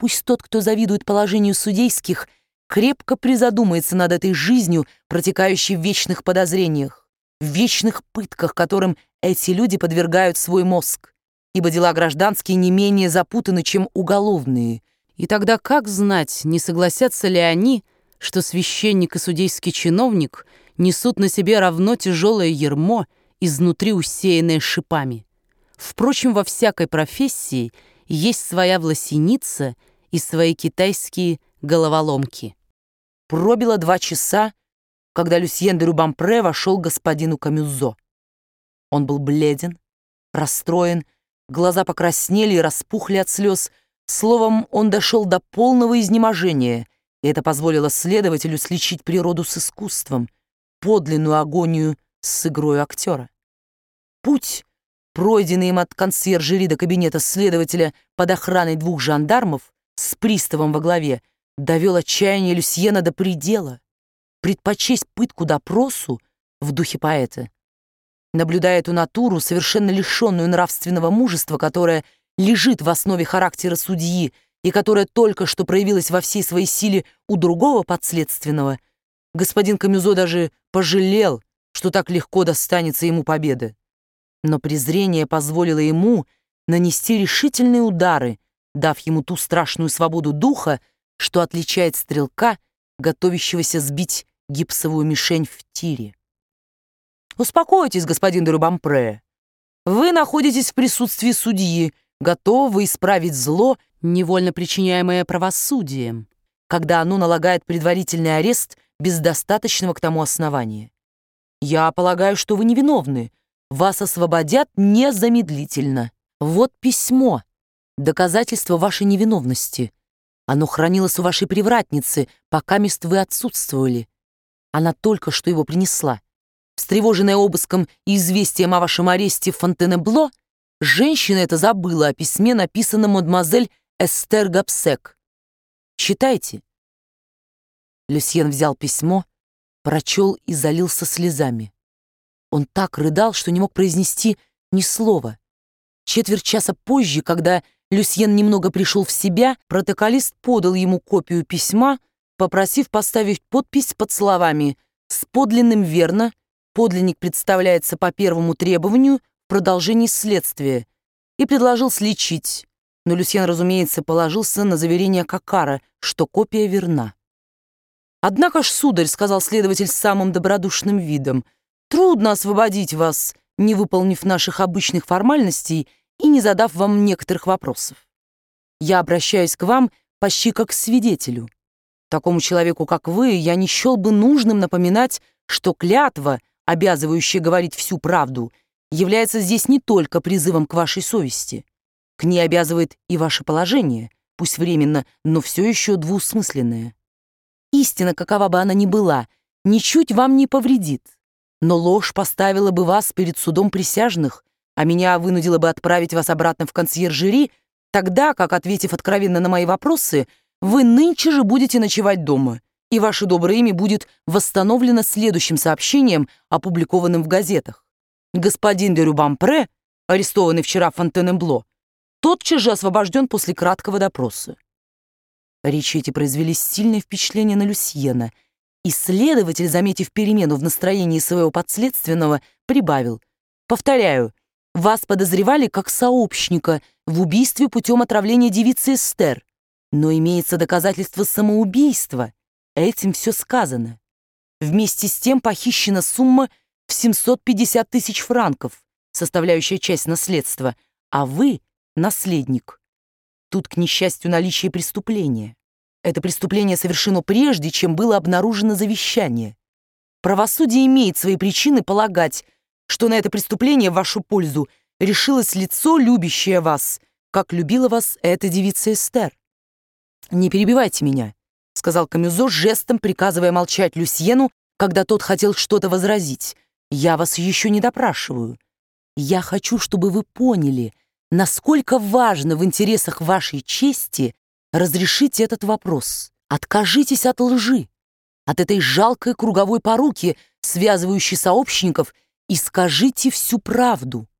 пусть тот, кто завидует положению судейских, крепко призадумается над этой жизнью, протекающей в вечных подозрениях, в вечных пытках, которым эти люди подвергают свой мозг, ибо дела гражданские не менее запутаны, чем уголовные. И тогда как знать, не согласятся ли они, что священник и судейский чиновник несут на себе равно тяжелое ярмо, изнутри усеянное шипами? Впрочем, во всякой профессии есть своя власеница и свои китайские головоломки. Пробило 2 часа, когда Люсьен де Рубампре вошел к господину Камюзо. Он был бледен, расстроен, глаза покраснели и распухли от слез. Словом, он дошел до полного изнеможения, и это позволило следователю сличить природу с искусством, подлинную агонию с игрой актера. Путь, пройденный им от консьержери до кабинета следователя под охраной 2 жандармов с приставом во главе, довел отчаяние Люсьена до предела. Предпочесть пытку допросу в духе поэта. Наблюдая эту натуру, совершенно лишенную нравственного мужества, которая лежит в основе характера судьи и которая только что проявилась во всей своей силе у другого подследственного, господин Камюзо даже пожалел, что так легко достанется ему победа. Но презрение позволило ему нанести решительные удары, дав ему ту страшную свободу духа, что отличает стрелка, готовящегося сбить гипсовую мишень в тире. «Успокойтесь, господин де Рубампре. Вы находитесь в присутствии судьи, готовы исправить зло, невольно причиняемое правосудием, когда оно налагает предварительный арест без достаточного к тому основания. Я полагаю, что вы невиновны. Вас освободят незамедлительно. Вот письмо, доказательство вашей невиновности. Оно хранилось у вашей привратницы, покамест вы отсутствовали. Она только что его принесла. Встревоженная обыском и известием о вашем аресте в Фонтенебло, женщина эта забыла о письме, написанном мадемуазель Эстер Гобсек. Читайте». Люсьен взял письмо, прочел и залился слезами. Он так рыдал, что не мог произнести ни слова. Четверть часа позже, когда Люсьен немного пришел в себя, протоколист подал ему копию письма, попросив поставить подпись под словами «С подлинным верно, подлинник представляется по первому требованию в продолжении следствия», и предложил сличить. Но Люсьен, разумеется, положился на заверение Кокара, что копия верна. «Однако ж, сударь, — сказал следователь с самым добродушным видом, — трудно освободить вас, не выполнив наших обычных формальностей и не задав вам некоторых вопросов. Я обращаюсь к вам почти как к свидетелю. Такому человеку, как вы, я не счел бы нужным напоминать, что клятва, обязывающая говорить всю правду, является здесь не только призывом к вашей совести. К ней обязывает и ваше положение, пусть временно, но все еще двусмысленное. Истина, какова бы она ни была, ничуть вам не повредит, но ложь поставила бы вас перед судом присяжных, а меня вынудила бы отправить вас обратно в консьержери, тогда как, ответив откровенно на мои вопросы, вы нынче же будете ночевать дома, и ваше доброе имя будет восстановлено следующим сообщением, опубликованным в газетах. Господин де Рубампре, арестованный вчера в Фонтенебло, тотчас же освобожден после краткого допроса». Речи эти произвели сильное впечатление на Люсьена, и следователь, заметив перемену в настроении своего подследственного, прибавил: «Повторяю, вас подозревали как сообщника в убийстве путем отравления девицы Эстер, но имеется доказательство самоубийства. Этим все сказано. Вместе с тем похищена сумма в 750 тысяч франков, составляющая часть наследства, а вы — наследник. Тут, к несчастью, наличие преступления. Это преступление совершено прежде, чем было обнаружено завещание. Правосудие имеет свои причины полагать, что на это преступление в вашу пользу решилось лицо, любящее вас, как любила вас эта девица Эстер. «Не перебивайте меня», — сказал Камюзо, жестом приказывая молчать Люсьену, когда тот хотел что-то возразить. «Я вас еще не допрашиваю. Я хочу, чтобы вы поняли, насколько важно в интересах вашей чести разрешить этот вопрос. Откажитесь от лжи, от этой жалкой круговой поруки, связывающей сообщников, и скажите всю правду.